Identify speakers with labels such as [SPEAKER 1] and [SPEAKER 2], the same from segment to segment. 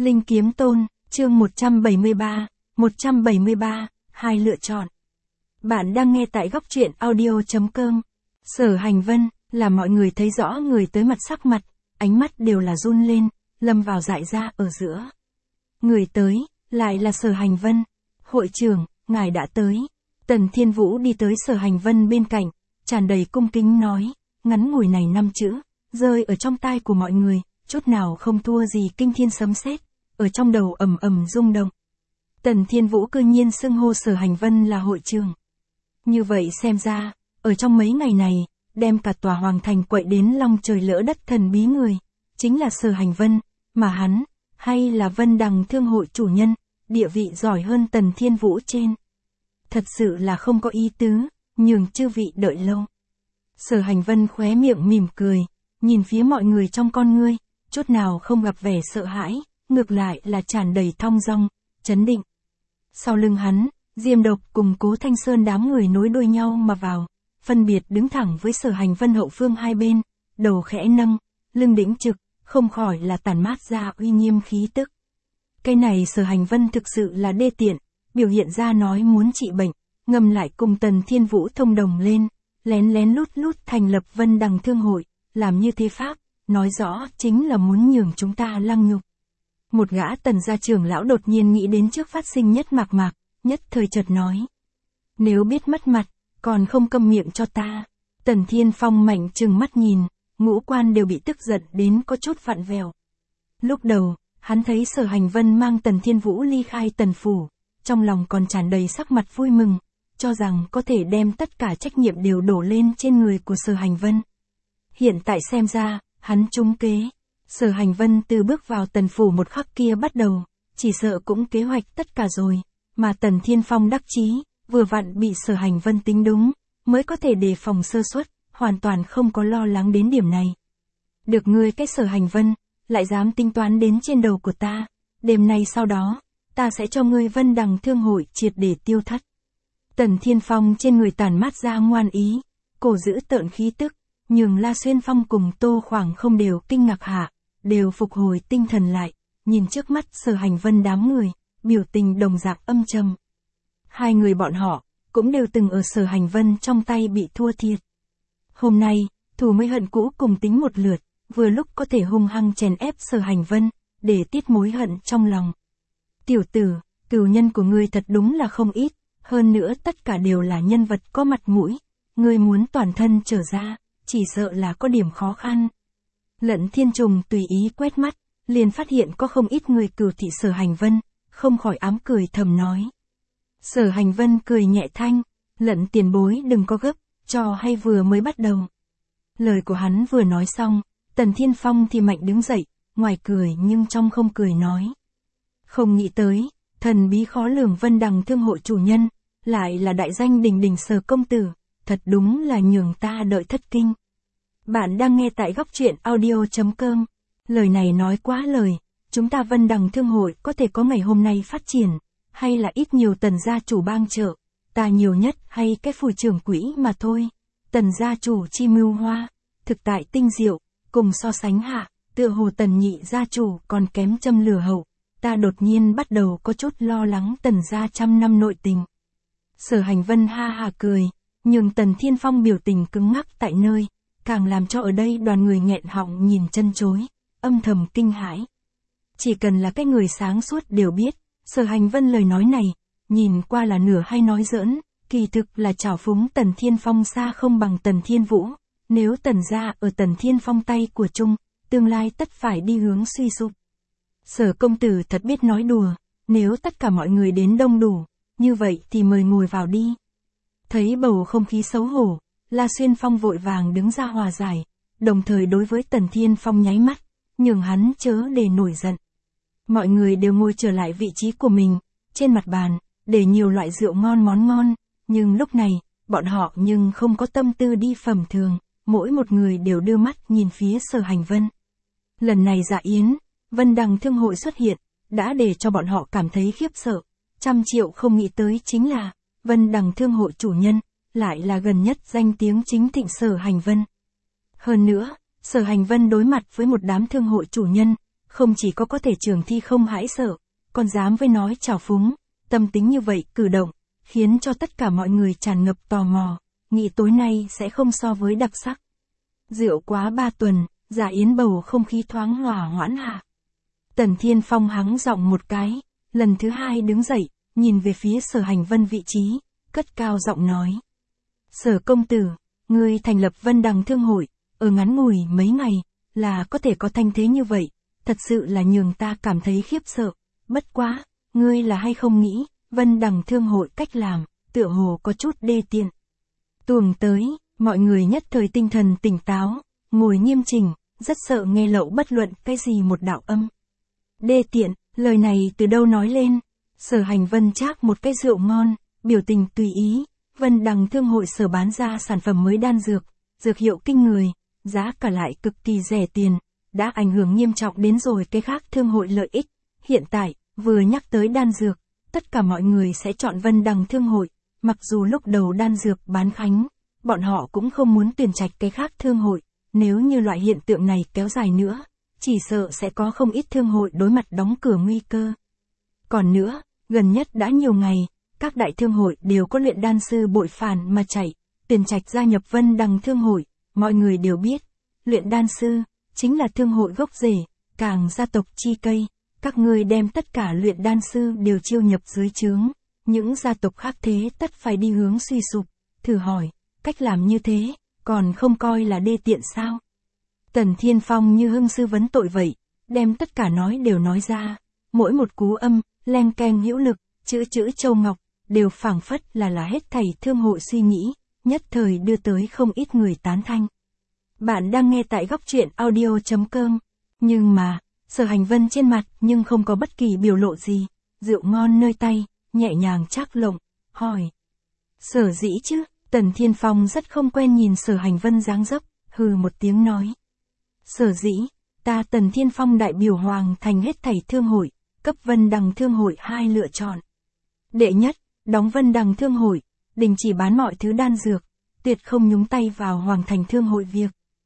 [SPEAKER 1] Linh Kiếm Tôn, chương 173, hai lựa chọn. Bạn đang nghe tại góc truyện audio.com. Sở Hành Vân, là mọi người thấy rõ người tới mặt sắc mặt, ánh mắt đều là run lên, lâm vào dại ra ở giữa. Người tới, lại là Sở Hành Vân. Hội trưởng, ngài đã tới. Tần Thiên Vũ đi tới Sở Hành Vân bên cạnh, tràn đầy cung kính nói, ngắn ngủi này 5 chữ, rơi ở trong tai của mọi người, chút nào không thua gì kinh thiên sấm sét, ở trong đầu ầm ầm rung động. Tần Thiên Vũ cư nhiên xưng hô Sở Hành Vân là hội trưởng. Như vậy xem ra, ở trong mấy ngày này, đem cả tòa hoàng thành quậy đến long trời lỡ đất thần bí người, chính là Sở Hành Vân, mà hắn, hay là Vân Đằng Thương hội chủ nhân, địa vị giỏi hơn Tần Thiên Vũ trên. Thật sự là không có ý tứ, nhường chư vị đợi lâu. Sở Hành Vân khóe miệng mỉm cười, nhìn phía mọi người trong con ngươi, chút nào không gặp vẻ sợ hãi, ngược lại là tràn đầy thong dong, chấn định. Sau lưng hắn, Diêm Độc cùng Cố Thanh Sơn đám người nối đuôi nhau mà vào, phân biệt đứng thẳng với Sở Hành Vân hậu phương hai bên, đầu khẽ nâng, lưng đĩnh trực, không khỏi là tản mát ra uy nghiêm khí tức. Cái này Sở Hành Vân thực sự là đê tiện, biểu hiện ra nói muốn trị bệnh, ngầm lại cùng Tần Thiên Vũ thông đồng lên, lén lén lút lút thành lập Vân Đằng Thương hội, làm như thế pháp, nói rõ chính là muốn nhường chúng ta lăng nhục. Một gã Tần gia trưởng lão đột nhiên nghĩ đến trước phát sinh nhất mạc mạc, nhất thời chợt nói. Nếu biết mất mặt, còn không câm miệng cho ta. Tần Thiên Phong mạnh trừng mắt nhìn, ngũ quan đều bị tức giận đến có chút vặn vẹo. Lúc đầu, hắn thấy Sở Hành Vân mang Tần Thiên Vũ ly khai Tần phủ, trong lòng còn tràn đầy sắc mặt vui mừng, cho rằng có thể đem tất cả trách nhiệm đều đổ lên trên người của Sở Hành Vân. Hiện tại xem ra, hắn trúng kế. Sở Hành Vân từ bước vào Tần phủ một khắc kia bắt đầu, chỉ sợ cũng kế hoạch tất cả rồi, mà Tần Thiên Phong đắc chí, vừa vặn bị Sở Hành Vân tính đúng, mới có thể đề phòng sơ suất, hoàn toàn không có lo lắng đến điểm này. Được ngươi cái Sở Hành Vân, lại dám tính toán đến trên đầu của ta, đêm nay sau đó, ta sẽ cho ngươi Vân Đằng Thương hội triệt để tiêu thất. Tần Thiên Phong trên người tản mát ra ngoan ý, cổ giữ tợn khí tức, nhường La Xuyên Phong cùng Tô Khoảng không đều kinh ngạc hạ, đều phục hồi tinh thần lại, nhìn trước mắt Sở Hành Vân đám người, biểu tình đồng dạng âm trầm. Hai người bọn họ, cũng đều từng ở Sở Hành Vân trong tay bị thua thiệt. Hôm nay, thù mới hận cũ cùng tính một lượt, vừa lúc có thể hung hăng chèn ép Sở Hành Vân, để tiết mối hận trong lòng. Tiểu tử, cừu nhân của ngươi thật đúng là không ít, hơn nữa tất cả đều là nhân vật có mặt mũi, ngươi muốn toàn thân trở ra, chỉ sợ là có điểm khó khăn. Lận Thiên Trùng tùy ý quét mắt, liền phát hiện có không ít người cừu thị Sở Hành Vân, không khỏi ám cười thầm nói. Sở Hành Vân cười nhẹ thanh, Lận tiền bối đừng có gấp, trò hay vừa mới bắt đầu. Lời của hắn vừa nói xong, Tần Thiên Phong thì mạnh đứng dậy, ngoài cười nhưng trong không cười nói. Không nghĩ tới, thần bí khó lường Vân Đằng Thương hội chủ nhân, lại là đại danh đình đình Sở công tử, thật đúng là nhường ta đợi thất kinh. Bạn đang nghe tại góc truyện audio.com. Lời này nói quá lời, chúng ta Vân Đằng Thương hội có thể có ngày hôm nay phát triển, hay là ít nhiều Tần gia chủ bang trợ, ta nhiều nhất hay cái phù trưởng quỹ mà thôi. Tần gia chủ chi mưu hoa, thực tại tinh diệu, cùng so sánh hạ, tựa hồ Tần nhị gia chủ còn kém châm lửa hậu, ta đột nhiên bắt đầu có chút lo lắng Tần gia trăm năm nội tình. Sở Hành Vân ha ha cười, nhưng Tần Thiên Phong biểu tình cứng ngắc tại nơi, càng làm cho ở đây đoàn người nghẹn họng nhìn chân chối, âm thầm kinh hãi. Chỉ cần là cái người sáng suốt đều biết, Sở Hành Vân lời nói này, nhìn qua là nửa hay nói giỡn, kỳ thực là trào phúng Tần Thiên Phong xa không bằng Tần Thiên Vũ, nếu Tần gia ở Tần Thiên Phong tay của chung, tương lai tất phải đi hướng suy sụp. Sở công tử thật biết nói đùa, nếu tất cả mọi người đến đông đủ, như vậy thì mời ngồi vào đi. Thấy bầu không khí xấu hổ, La Xuyên Phong vội vàng đứng ra hòa giải, đồng thời đối với Tần Thiên Phong nháy mắt, nhường hắn chớ để nổi giận. Mọi người đều ngồi trở lại vị trí của mình, trên mặt bàn, để nhiều loại rượu ngon món ngon, nhưng lúc này, bọn họ nhưng không có tâm tư đi phẩm thường, mỗi một người đều đưa mắt nhìn phía Sở Hành Vân. Lần này dạ yến, Vân Đằng Thương hội xuất hiện, đã để cho bọn họ cảm thấy khiếp sợ, 100 triệu không nghĩ tới chính là, Vân Đằng Thương hội chủ nhân, lại là gần nhất danh tiếng chính thịnh Sở Hành Vân. Hơn nữa, Sở Hành Vân đối mặt với một đám thương hội chủ nhân, không chỉ có thể trường thi không hãi sợ, còn dám với nói trào phúng, tâm tính như vậy cử động, khiến cho tất cả mọi người tràn ngập tò mò, nghĩ tối nay sẽ không so với đặc sắc. Rượu quá 3 tuần, dạ yến bầu không khí thoáng hòa hoãn hạ. Tần Thiên Phong hắng giọng một cái, lần thứ 2 đứng dậy, nhìn về phía Sở Hành Vân vị trí, cất cao giọng nói. Sở công tử, ngươi thành lập Vân Đằng Thương hội, ở ngắn ngủi mấy ngày, là có thể có thanh thế như vậy, thật sự là nhường ta cảm thấy khiếp sợ, bất quá, ngươi là hay không nghĩ, Vân Đằng Thương hội cách làm, tựa hồ có chút đê tiện. Tuồng tới, mọi người nhất thời tinh thần tỉnh táo, ngồi nghiêm chỉnh, rất sợ nghe lậu bất luận cái gì một đạo âm. Đê tiện, lời này từ đâu nói lên? Sở Hành Vân chác một cái rượu ngon, biểu tình tùy ý, Vân Đằng Thương hội sở bán ra sản phẩm mới đan dược, dược hiệu kinh người, giá cả lại cực kỳ rẻ tiền, đã ảnh hưởng nghiêm trọng đến rồi cái khác thương hội lợi ích. Hiện tại, vừa nhắc tới đan dược, tất cả mọi người sẽ chọn Vân Đằng Thương hội, mặc dù lúc đầu đan dược bán khánh, bọn họ cũng không muốn tuyển trạch cái khác thương hội, nếu như loại hiện tượng này kéo dài nữa, chỉ sợ sẽ có không ít thương hội đối mặt đóng cửa nguy cơ. Còn nữa, gần nhất đã nhiều ngày, các đại thương hội đều có luyện đan sư bội phản mà chạy, tuyển trạch gia nhập Vân Đằng Thương hội, mọi người đều biết, luyện đan sư, chính là thương hội gốc rễ, càng gia tộc chi cây, các ngươi đem tất cả luyện đan sư đều chiêu nhập dưới trướng, những gia tộc khác thế tất phải đi hướng suy sụp, thử hỏi, cách làm như thế, còn không coi là đê tiện sao? Tần Thiên Phong như hưng sư vấn tội vậy, đem tất cả nói đều nói ra, mỗi một cú âm, len keng hữu lực, chữ châu ngọc, đều phảng phất là hết thảy thương hội suy nghĩ, nhất thời đưa tới không ít người tán thanh. Bạn đang nghe tại góc truyện audio.com, nhưng mà, Sở Hành Vân trên mặt nhưng không có bất kỳ biểu lộ gì, rượu ngon nơi tay, nhẹ nhàng trác lộng, hỏi. Sở dĩ chứ, Tần Thiên Phong rất không quen nhìn Sở Hành Vân dáng dấp, hừ một tiếng nói. Sở dĩ, ta Tần Thiên Phong đại biểu hoàng thành hết thảy thương hội, cấp Vân Đằng Thương hội 2 lựa chọn. Đệ nhất, đóng Vân Đằng Thương hội, đình chỉ bán mọi thứ đan dược, tuyệt không nhúng tay vào hoàng thành thương hội việc.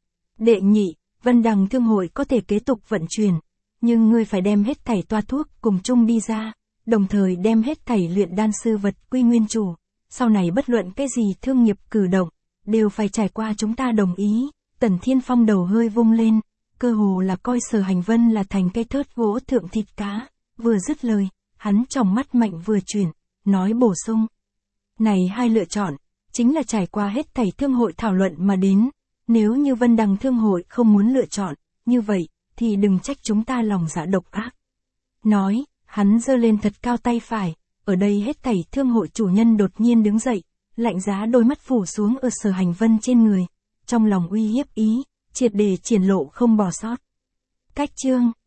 [SPEAKER 1] Đệ nhị, Vân Đằng Thương hội có thể kế tục vận chuyển, nhưng ngươi phải đem hết thảy toa thuốc cùng chung đi ra, đồng thời đem hết thảy luyện đan sư vật quy nguyên chủ, sau này bất luận cái gì thương nghiệp cử động, đều phải trải qua chúng ta đồng ý. Tần Thiên Phong đầu hơi vung lên, cơ hồ là coi Sở Hành Vân là thành cây thớt gỗ thượng thịt cá, vừa dứt lời, hắn tròng mắt mạnh vừa chuyển, nói bổ sung. Này 2 lựa chọn, chính là trải qua hết thảy thương hội thảo luận mà đến, nếu như Vân Đằng Thương hội không muốn lựa chọn, như vậy, thì đừng trách chúng ta lòng dạ độc ác. Nói, hắn giơ lên thật cao tay phải, ở đây hết thảy thương hội chủ nhân đột nhiên đứng dậy, lạnh giá đôi mắt phủ xuống ở Sở Hành Vân trên người, trong lòng uy hiếp ý, triệt để triển lộ không bỏ sót. Cách chương